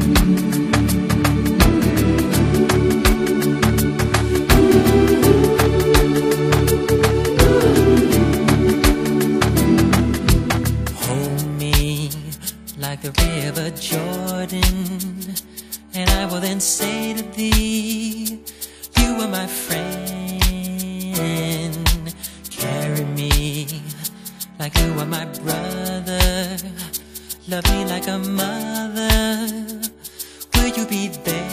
Like the river Jordan, and I will then say to thee, you are my friend. Carry me like you are my brother. Love me like a mother. Will you be there?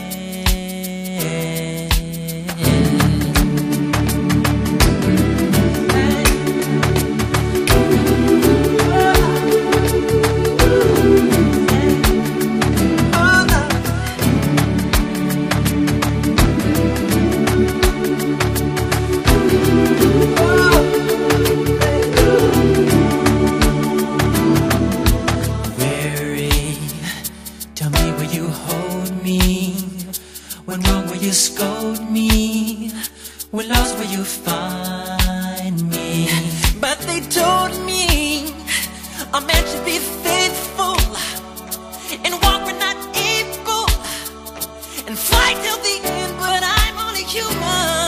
Tell me, will you hold me? When wrong, will you scold me? When lost, will you find me? But they told me a man should be faithful and walk when not able and fight till the end, but I'm only human.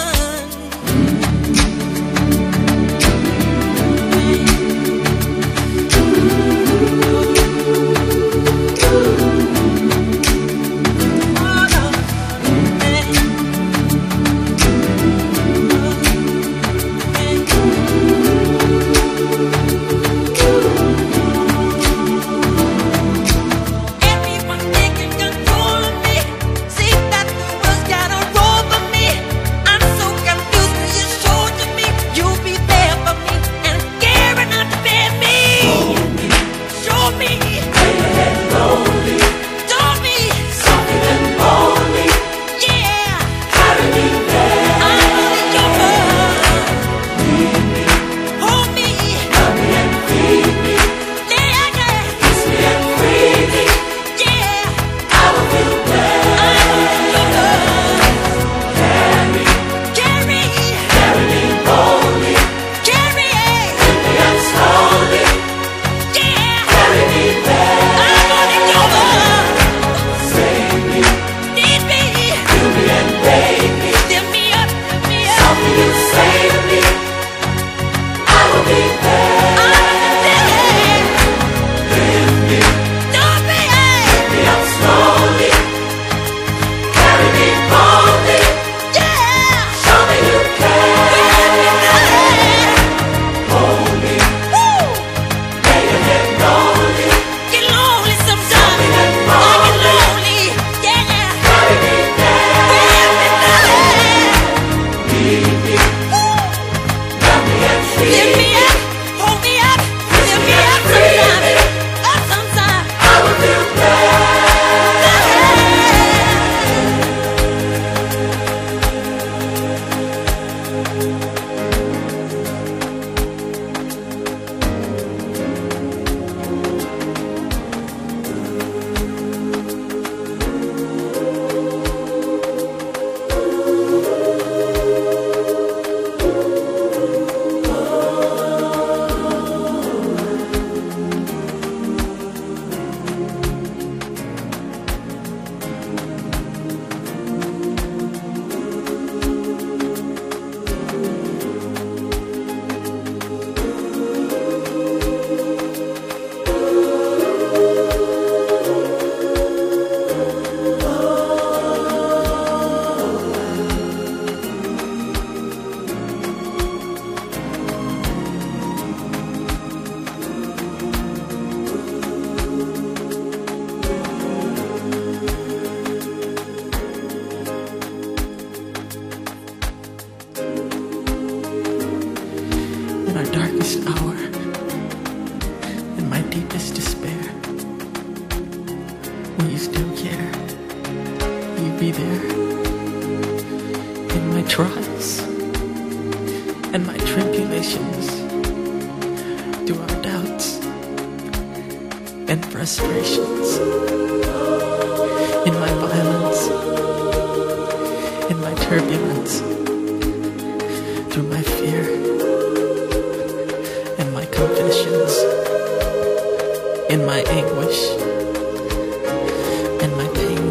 In our darkest hour, in my deepest despair, will you still care? Will you be there? In my trials and my tribulations, through our doubts and frustrations, in my violence, in my turbulence, through my fear and my confessions, in my anguish and my pain.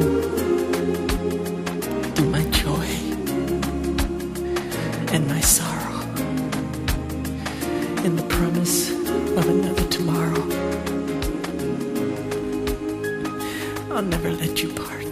promise of another tomorrow. I'll never let you part.